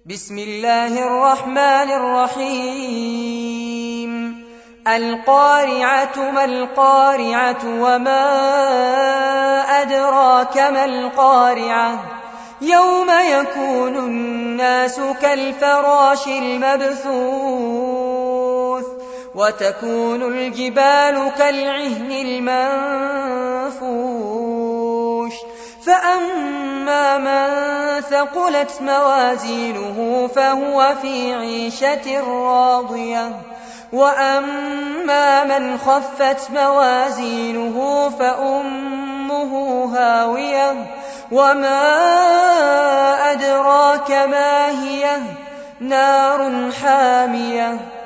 بسم الله الرحمن الرحيم القارعة ما القارعة وما أدراك ما القارعة يوم يكون الناس كالفراش المبثوث وتكون الجبال كالعهن المنفوش فأما من ثقلت موازينه فهو في عيشة راضية وأما من خفت موازينه فأمه هاوية وما أدراك ما هي نار حامية